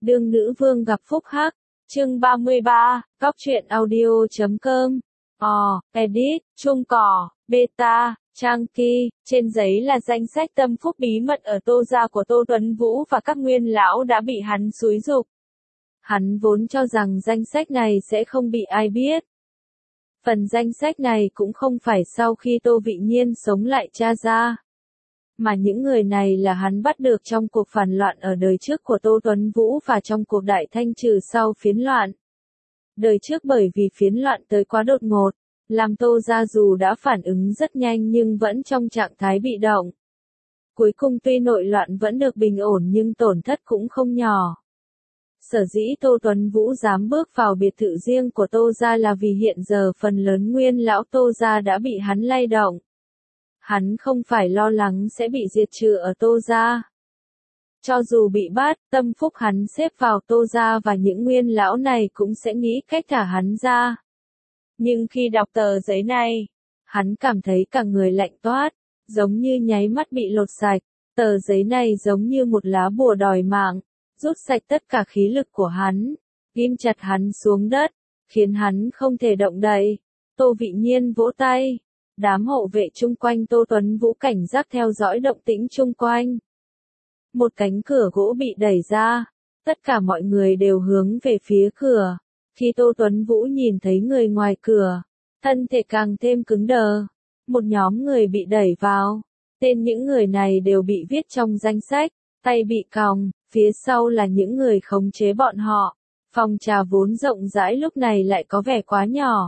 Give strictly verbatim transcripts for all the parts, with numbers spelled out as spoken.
Đương nữ vương gặp phúc hắc, chương ba mươi ba, góc truyện audio chấm com. Ò, edit, chuông cỏ, beta, trang key, trên giấy là danh sách tâm phúc bí mật ở Tô gia của Tô Tuấn Vũ và các nguyên lão đã bị hắn xúi giục. Hắn vốn cho rằng danh sách này sẽ không bị ai biết. Phần danh sách này cũng không phải sau khi Tô Vị Nhiên sống lại tra ra. Mà những người này là hắn bắt được trong cuộc phản loạn ở đời trước của Tô Tuấn Vũ và trong cuộc đại thanh trừ sau phiến loạn. Đời trước bởi vì phiến loạn tới quá đột ngột, làm Tô gia dù đã phản ứng rất nhanh nhưng vẫn trong trạng thái bị động. Cuối cùng tuy nội loạn vẫn được bình ổn nhưng tổn thất cũng không nhỏ. Sở dĩ Tô Tuấn Vũ dám bước vào biệt thự riêng của Tô gia là vì hiện giờ phần lớn nguyên lão Tô gia đã bị hắn lay động. Hắn không phải lo lắng sẽ bị diệt trừ ở Tô gia. Cho dù bị bắt, tâm phúc hắn xếp vào Tô gia và những nguyên lão này cũng sẽ nghĩ cách thả hắn ra. Nhưng khi đọc tờ giấy này, hắn cảm thấy cả người lạnh toát, giống như nháy mắt bị lột sạch. Tờ giấy này giống như một lá bùa đòi mạng, rút sạch tất cả khí lực của hắn, ghim chặt hắn xuống đất, khiến hắn không thể động đậy. Tô Vị Nhiên vỗ tay. Đám hộ vệ chung quanh Tô Tuấn Vũ cảnh giác theo dõi động tĩnh chung quanh. Một cánh cửa gỗ bị đẩy ra, tất cả mọi người đều hướng về phía cửa. Khi Tô Tuấn Vũ nhìn thấy người ngoài cửa, thân thể càng thêm cứng đờ. Một nhóm người bị đẩy vào, tên những người này đều bị viết trong danh sách, tay bị còng, phía sau là những người khống chế bọn họ. Phòng trà vốn rộng rãi lúc này lại có vẻ quá nhỏ.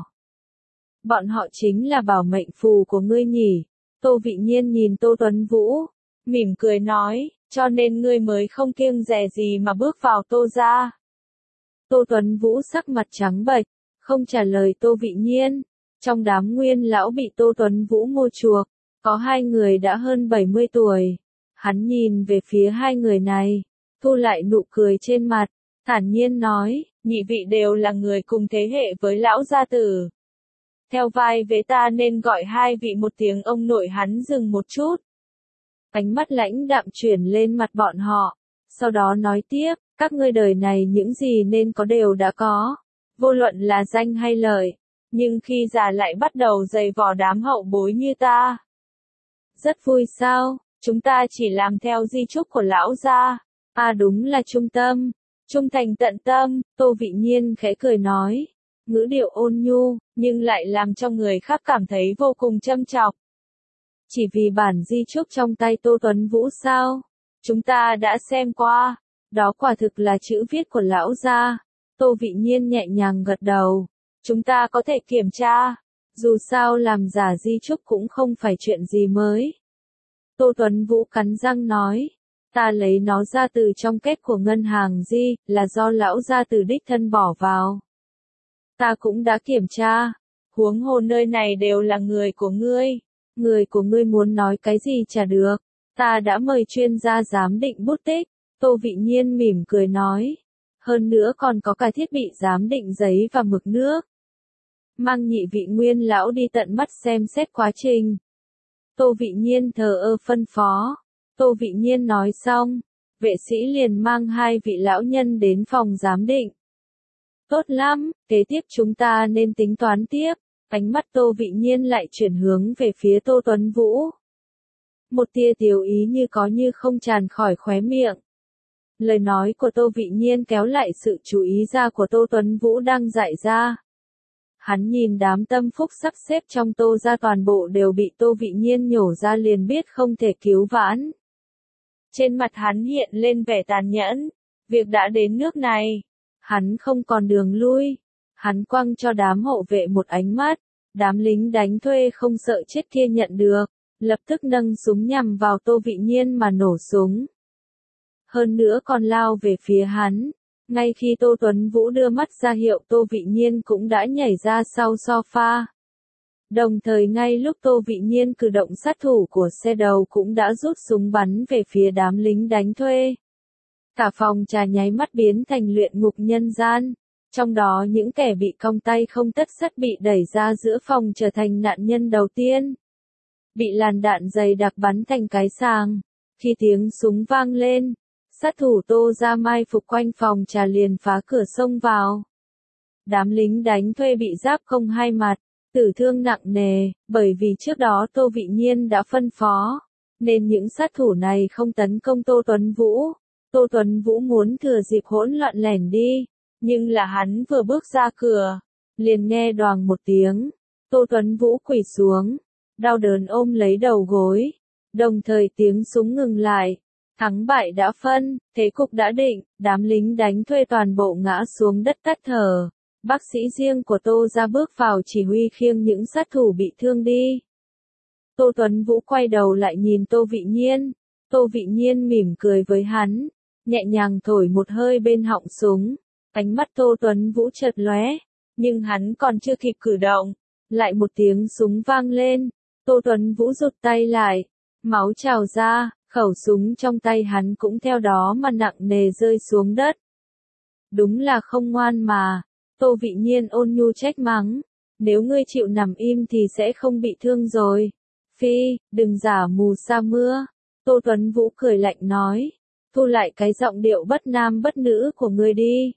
Bọn họ chính là bảo mệnh phù của ngươi nhỉ? Tô Vị Nhiên nhìn Tô Tuấn Vũ, mỉm cười nói, cho nên ngươi mới không kiêng dè gì mà bước vào Tô gia. Tô Tuấn Vũ sắc mặt trắng bệch, không trả lời Tô Vị Nhiên. Trong đám nguyên lão bị Tô Tuấn Vũ mua chuộc, có hai người đã hơn bảy mươi tuổi. Hắn nhìn về phía hai người này, thu lại nụ cười trên mặt, thản nhiên nói, nhị vị đều là người cùng thế hệ với lão gia tử. Theo vai vế ta nên gọi hai vị một tiếng ông nội. Hắn dừng một chút. Ánh mắt lãnh đạm chuyển lên mặt bọn họ. Sau đó nói tiếp, các ngươi đời này những gì nên có đều đã có. Vô luận là danh hay lợi. Nhưng khi già lại bắt đầu dày vò đám hậu bối như ta. Rất vui sao, chúng ta chỉ làm theo di chúc của lão gia. À đúng là trung tâm, trung thành tận tâm. Tô Vị Nhiên khẽ cười nói. Ngữ điệu ôn nhu, nhưng lại làm cho người khác cảm thấy vô cùng châm chọc. Chỉ vì bản di chúc trong tay Tô Tuấn Vũ sao? Chúng ta đã xem qua, đó quả thực là chữ viết của lão gia. Tô Vị Nhiên nhẹ nhàng gật đầu. Chúng ta có thể kiểm tra, dù sao làm giả di chúc cũng không phải chuyện gì mới. Tô Tuấn Vũ cắn răng nói, ta lấy nó ra từ trong kết của ngân hàng di, là do lão gia từ đích thân bỏ vào. Ta cũng đã kiểm tra, huống hồ nơi này đều là người của ngươi, người của ngươi muốn nói cái gì chả được, ta đã mời chuyên gia giám định bút tích. Tô Vị Nhiên mỉm cười nói, hơn nữa còn có cả thiết bị giám định giấy và mực nước. Mang nhị vị nguyên lão đi tận mắt xem xét quá trình. Tô Vị Nhiên thờ ơ phân phó. Tô Vị Nhiên nói xong, vệ sĩ liền mang hai vị lão nhân đến phòng giám định. Tốt lắm, kế tiếp chúng ta nên tính toán tiếp. Ánh mắt Tô Vị Nhiên lại chuyển hướng về phía Tô Tuấn Vũ. Một tia tiểu ý như có như không tràn khỏi khóe miệng. Lời nói của Tô Vị Nhiên kéo lại sự chú ý ra của Tô Tuấn Vũ đang dại ra. Hắn nhìn đám tâm phúc sắp xếp trong Tô gia toàn bộ đều bị Tô Vị Nhiên nhổ ra liền biết không thể cứu vãn. Trên mặt hắn hiện lên vẻ tàn nhẫn. Việc đã đến nước này. Hắn không còn đường lui. Hắn quăng cho đám hộ vệ một ánh mắt. Đám lính đánh thuê không sợ chết kia nhận được. Lập tức nâng súng nhằm vào Tô Vị Nhiên mà nổ súng. Hơn nữa còn lao về phía hắn. Ngay khi Tô Tuấn Vũ đưa mắt ra hiệu Tô Vị Nhiên cũng đã nhảy ra sau sofa. Đồng thời ngay lúc Tô Vị Nhiên cử động sát thủ của xe đầu cũng đã rút súng bắn về phía đám lính đánh thuê. Cả phòng trà nháy mắt biến thành luyện ngục nhân gian. Trong đó những kẻ bị cong tay không tất sắt bị đẩy ra giữa phòng trở thành nạn nhân đầu tiên. Bị làn đạn dày đặc bắn thành cái sàng. Khi tiếng súng vang lên, Sát thủ Tô ra mai phục quanh phòng trà liền phá cửa xông vào. Đám lính đánh thuê bị giáp không hai mặt, tử thương nặng nề, bởi vì trước đó Tô Vị Nhiên đã phân phó, nên những sát thủ này không tấn công Tô Tuấn Vũ. Tô Tuấn Vũ muốn thừa dịp hỗn loạn lẻn đi, nhưng là hắn vừa bước ra cửa, liền nghe đoàng một tiếng, Tô Tuấn Vũ quỳ xuống, đau đớn ôm lấy đầu gối, đồng thời tiếng súng ngừng lại, thắng bại đã phân, thế cục đã định, đám lính đánh thuê toàn bộ ngã xuống đất tắt thở. Bác sĩ riêng của Tô ra bước vào chỉ huy khiêng những sát thủ bị thương đi. Tô Tuấn Vũ quay đầu lại nhìn Tô Vị Nhiên, Tô Vị Nhiên mỉm cười với hắn, nhẹ nhàng thổi một hơi bên họng súng, ánh mắt Tô Tuấn Vũ chợt lóe, nhưng hắn còn chưa kịp cử động, lại một tiếng súng vang lên, Tô Tuấn Vũ rụt tay lại, máu trào ra, khẩu súng trong tay hắn cũng theo đó mà nặng nề rơi xuống đất. Đúng là không ngoan mà. Tô Vị Nhiên ôn nhu trách mắng, nếu ngươi chịu nằm im thì sẽ không bị thương rồi. Phi, đừng giả mù sa mưa. Tô Tuấn Vũ cười lạnh nói, thu lại cái giọng điệu bất nam bất nữ của ngươi đi.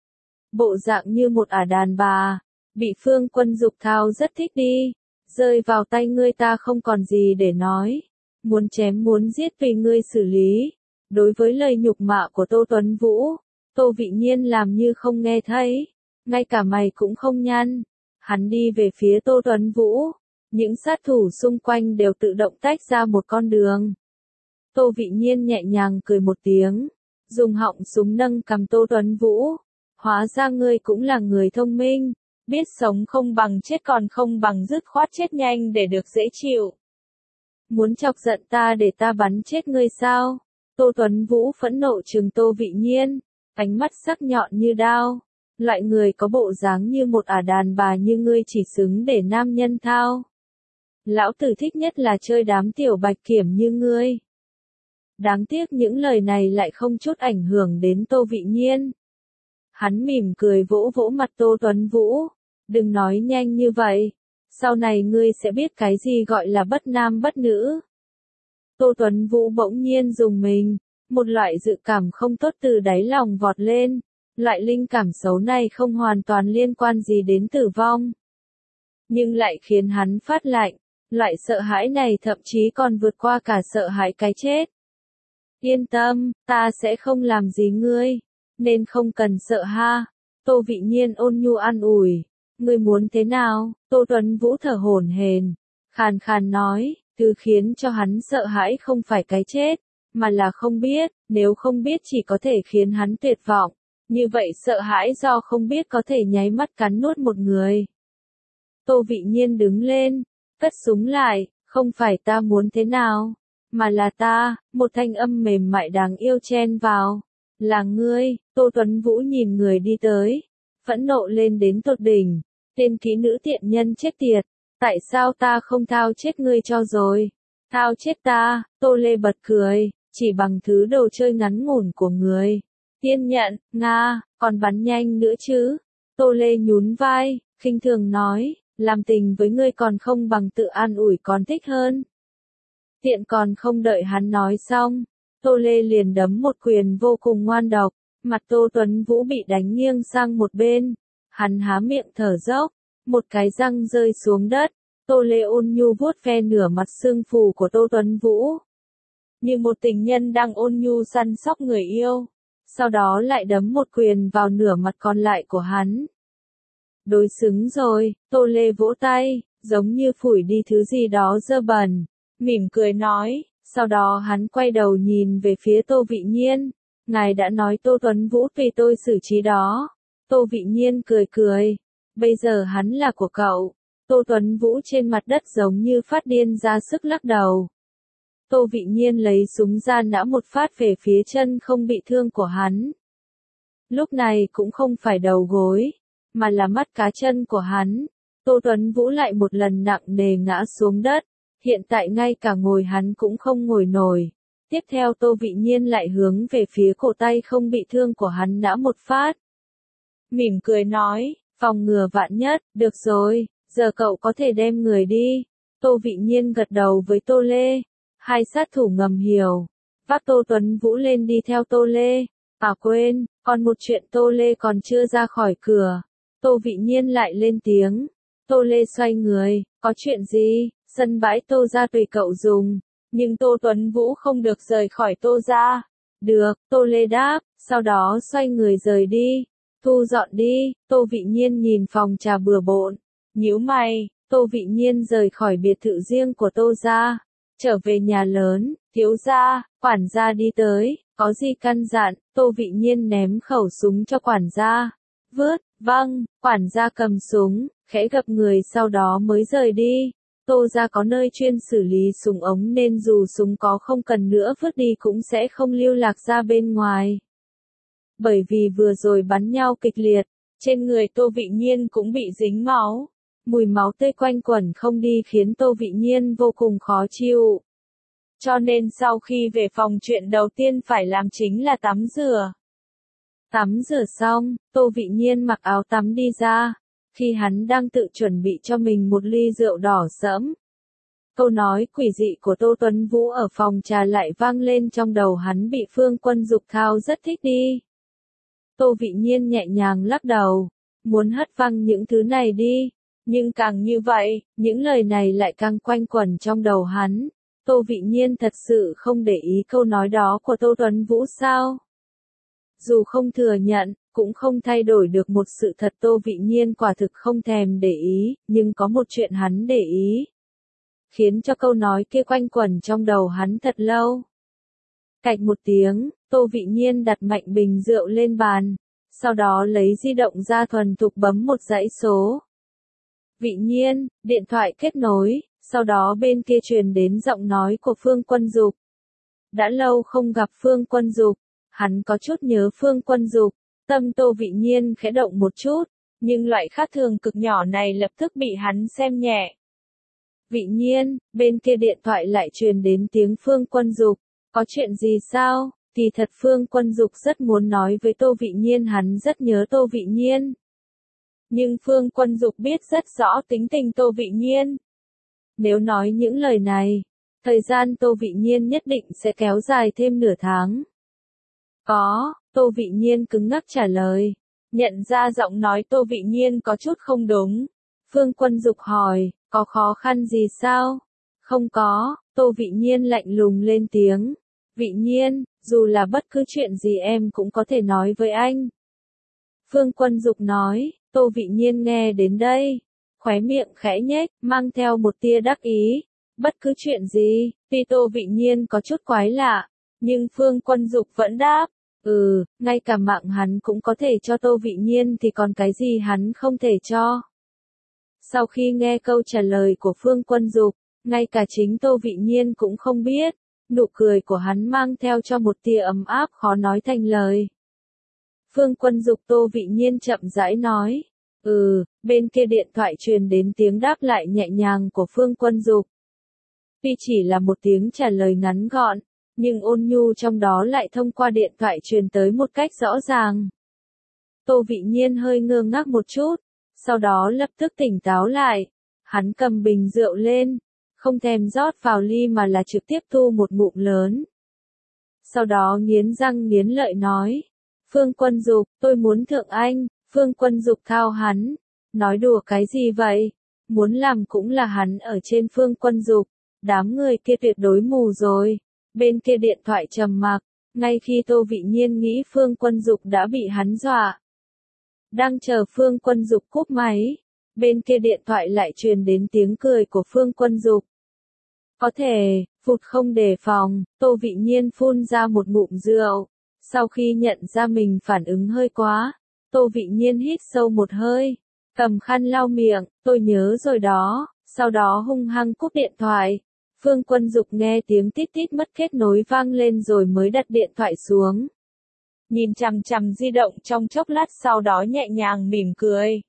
Bộ dạng như một ả đàn bà, bị Phương Quân Dục thao rất thích đi, rơi vào tay ngươi ta không còn gì để nói, muốn chém muốn giết tùy ngươi xử lý. Đối với lời nhục mạ của Tô Tuấn Vũ, Tô Vị Nhiên làm như không nghe thấy. Ngay cả mày cũng không nhăn. Hắn đi về phía Tô Tuấn Vũ. Những sát thủ xung quanh đều tự động tách ra một con đường. Tô Vị Nhiên nhẹ nhàng cười một tiếng. Dùng họng súng nâng cầm Tô Tuấn Vũ. Hóa ra ngươi cũng là người thông minh. Biết sống không bằng chết còn không bằng dứt khoát chết nhanh để được dễ chịu. Muốn chọc giận ta để ta bắn chết ngươi sao? Tô Tuấn Vũ phẫn nộ trừng Tô Vị Nhiên. Ánh mắt sắc nhọn như đao. Loại người có bộ dáng như một ả đàn bà như ngươi chỉ xứng để nam nhân thao. Lão tử thích nhất là chơi đám tiểu bạch kiểm như ngươi. Đáng tiếc những lời này lại không chút ảnh hưởng đến Tô Vị Nhiên. Hắn mỉm cười vỗ vỗ mặt Tô Tuấn Vũ. Đừng nói nhanh như vậy. Sau này ngươi sẽ biết cái gì gọi là bất nam bất nữ. Tô Tuấn Vũ bỗng nhiên dùng mình. Một loại dự cảm không tốt từ đáy lòng vọt lên. Loại linh cảm xấu này không hoàn toàn liên quan gì đến tử vong. Nhưng lại khiến hắn phát lạnh. Loại sợ hãi này thậm chí còn vượt qua cả sợ hãi cái chết. Yên tâm, ta sẽ không làm gì ngươi. Nên không cần sợ ha. Tô Vị Nhiên ôn nhu an ủi. Ngươi muốn thế nào? Tô Tuấn Vũ thở hổn hển, khàn khàn nói, thứ khiến cho hắn sợ hãi không phải cái chết, mà là không biết, nếu không biết chỉ có thể khiến hắn tuyệt vọng. Như vậy sợ hãi do không biết có thể nháy mắt cắn nuốt một người. Tô Vị Nhiên đứng lên, cất súng lại, không phải ta muốn thế nào, mà là ta, một thanh âm mềm mại đáng yêu chen vào. Là ngươi. Tô Tuấn Vũ nhìn người đi tới, phẫn nộ lên đến tột đỉnh. Tên kỹ nữ tiện nhân chết tiệt, tại sao ta không thao chết ngươi cho rồi? Thao chết ta. Tô Lê bật cười, chỉ bằng thứ đồ chơi ngắn ngủn của người. Tiên nhận, Nga, còn bắn nhanh nữa chứ? Tô Lê nhún vai, khinh thường nói, làm tình với ngươi còn không bằng tự an ủi còn thích hơn. Tiện còn không đợi hắn nói xong, Tô Lê liền đấm một quyền vô cùng ngoan độc, mặt Tô Tuấn Vũ bị đánh nghiêng sang một bên, hắn há miệng thở dốc, một cái răng rơi xuống đất, Tô Lê ôn nhu vuốt ve nửa mặt xương phù của Tô Tuấn Vũ. Như một tình nhân đang ôn nhu săn sóc người yêu, sau đó lại đấm một quyền vào nửa mặt còn lại của hắn. Đối xứng rồi, Tô Lê vỗ tay, giống như phủi đi thứ gì đó dơ bẩn, mỉm cười nói, sau đó hắn quay đầu nhìn về phía Tô Vị Nhiên, ngài đã nói Tô Tuấn Vũ tùy tôi xử trí đó. Tô Vị Nhiên cười cười, bây giờ hắn là của cậu. Tô Tuấn Vũ trên mặt đất giống như phát điên ra sức lắc đầu. Tô Vị Nhiên lấy súng ra nã một phát về phía chân không bị thương của hắn. Lúc này cũng không phải đầu gối, mà là mắt cá chân của hắn. Tô Tuấn Vũ lại một lần nặng nề ngã xuống đất, hiện tại ngay cả ngồi hắn cũng không ngồi nổi. Tiếp theo Tô Vị Nhiên lại hướng về phía cổ tay không bị thương của hắn nã một phát. Mỉm cười nói, phòng ngừa vạn nhất, được rồi, giờ cậu có thể đem người đi. Tô Vị Nhiên gật đầu với Tô Lê, hai sát thủ ngầm hiểu. vác Tô Tuấn Vũ lên đi theo Tô Lê. À quên, còn một chuyện Tô Lê còn chưa ra khỏi cửa. Tô Vị Nhiên lại lên tiếng. Tô Lê xoay người, có chuyện gì, sân bãi Tô gia tùy cậu dùng, nhưng Tô Tuấn Vũ không được rời khỏi Tô gia. Được, Tô Lê đáp, sau đó xoay người rời đi. Thu dọn đi, Tô Vị Nhiên nhìn phòng trà bừa bộn, nhíu mày. Tô Vị Nhiên rời khỏi biệt thự riêng của Tô gia, trở về nhà lớn. Thiếu gia, quản gia đi tới, có gì căn dặn? Tô Vị Nhiên ném khẩu súng cho quản gia. Vứt, vâng, quản gia cầm súng, khẽ gập người sau đó mới rời đi. Tô gia có nơi chuyên xử lý súng ống nên dù súng có không cần nữa vứt đi cũng sẽ không lưu lạc ra bên ngoài. Bởi vì vừa rồi bắn nhau kịch liệt, trên người Tô Vị Nhiên cũng bị dính máu. Mùi máu tươi quanh quẩn không đi khiến Tô Vị Nhiên vô cùng khó chịu. Cho nên sau khi về phòng chuyện đầu tiên phải làm chính là tắm rửa. Tắm rửa xong, Tô Vị Nhiên mặc áo tắm đi ra. Khi hắn đang tự chuẩn bị cho mình một ly rượu đỏ sẫm, câu nói quỷ dị của Tô Tuấn Vũ ở phòng trà lại vang lên trong đầu hắn, bị Phương Quân Dục thao rất thích đi. Tô Vị Nhiên nhẹ nhàng lắc đầu, muốn hất văng những thứ này đi, nhưng càng như vậy, những lời này lại càng quanh quẩn trong đầu hắn. Tô Vị Nhiên thật sự không để ý câu nói đó của Tô Tuấn Vũ sao? Dù không thừa nhận, cũng không thay đổi được một sự thật, Tô Vị Nhiên quả thực không thèm để ý, nhưng có một chuyện hắn để ý, khiến cho câu nói kia quanh quẩn trong đầu hắn thật lâu. Cạch một tiếng, Tô Vị Nhiên đặt mạnh bình rượu lên bàn, sau đó lấy di động ra thuần thục bấm một dãy số. Vị Nhiên, điện thoại kết nối, sau đó bên kia truyền đến giọng nói của Phương Quân Dục. Đã lâu không gặp Phương Quân Dục, hắn có chút nhớ Phương Quân Dục, tâm Tô Vị Nhiên khẽ động một chút, nhưng loại khác thường cực nhỏ này lập tức bị hắn xem nhẹ. Vị Nhiên, bên kia điện thoại lại truyền đến tiếng Phương Quân Dục, có chuyện gì sao? Kỳ thật Phương Quân Dục rất muốn nói với Tô Vị Nhiên hắn rất nhớ Tô Vị Nhiên. Nhưng Phương Quân Dục biết rất rõ tính tình Tô Vị Nhiên. Nếu nói những lời này, thời gian Tô Vị Nhiên nhất định sẽ kéo dài thêm nửa tháng. Có, Tô Vị Nhiên cứng ngắc trả lời. Nhận ra giọng nói Tô Vị Nhiên có chút không đúng. Phương Quân Dục hỏi, có khó khăn gì sao? Không có, Tô Vị Nhiên lạnh lùng lên tiếng. Vị Nhiên, dù là bất cứ chuyện gì em cũng có thể nói với anh. Phương Quân Dục nói. Tô Vị Nhiên nghe đến đây, khóe miệng khẽ nhếch, mang theo một tia đắc ý. Bất cứ chuyện gì, tuy Tô Vị Nhiên có chút quái lạ, nhưng Phương Quân Dục vẫn đáp. Ừ, ngay cả mạng hắn cũng có thể cho Tô Vị Nhiên thì còn cái gì hắn không thể cho. Sau khi nghe câu trả lời của Phương Quân Dục, ngay cả chính Tô Vị Nhiên cũng không biết, nụ cười của hắn mang theo cho một tia ấm áp khó nói thành lời. Phương Quân Dục Tô Vị Nhiên chậm rãi nói. Ừ, bên kia điện thoại truyền đến tiếng đáp lại nhẹ nhàng của Phương Quân Dục. Tuy chỉ là một tiếng trả lời ngắn gọn, nhưng ôn nhu trong đó lại thông qua điện thoại truyền tới một cách rõ ràng. Tô Vị Nhiên hơi ngơ ngác một chút, sau đó lập tức tỉnh táo lại. Hắn cầm bình rượu lên, không thèm rót vào ly mà là trực tiếp thu một ngụm lớn. Sau đó nghiến răng nghiến lợi nói. Phương Quân Dục, tôi muốn thượng anh. Phương Quân Dục thao hắn. Nói đùa cái gì vậy? Muốn làm cũng là hắn ở trên Phương Quân Dục. Đám người kia tuyệt đối mù rồi. Bên kia điện thoại trầm mặc, ngay khi Tô Vị Nhiên nghĩ Phương Quân Dục đã bị hắn dọa. Đang chờ Phương Quân Dục cúp máy, bên kia điện thoại lại truyền đến tiếng cười của Phương Quân Dục. Có thể, phụt không đề phòng, Tô Vị Nhiên phun ra một ngụm rượu. Sau khi nhận ra mình phản ứng hơi quá, Tô Vị Nhiên hít sâu một hơi, cầm khăn lau miệng, tôi nhớ rồi đó, sau đó hung hăng cúp điện thoại. Phương Quân Dục nghe tiếng tít tít mất kết nối vang lên rồi mới đặt điện thoại xuống. Nhìn chằm chằm di động trong chốc lát sau đó nhẹ nhàng mỉm cười.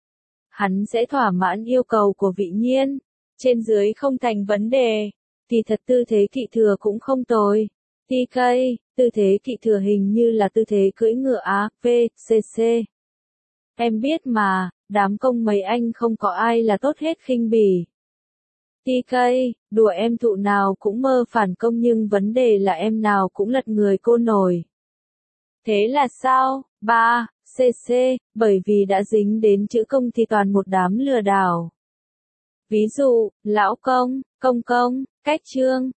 Hắn sẽ thỏa mãn yêu cầu của Vị Nhiên, trên dưới không thành vấn đề, thì thật tư thế kỵ thừa cũng không tồi. tê ca, tư thế kỵ thừa hình như là tư thế cưỡi ngựa A, P, C C. Em biết mà, đám công mấy anh không có ai là tốt hết khinh bỉ. tê ca, đùa em thụ nào cũng mơ phản công nhưng vấn đề là em nào cũng lật người cô nổi. Thế là sao? ba. xê xê, bởi vì đã dính đến chữ công thì toàn một đám lừa đảo. Ví dụ, lão công, công công, cách trương,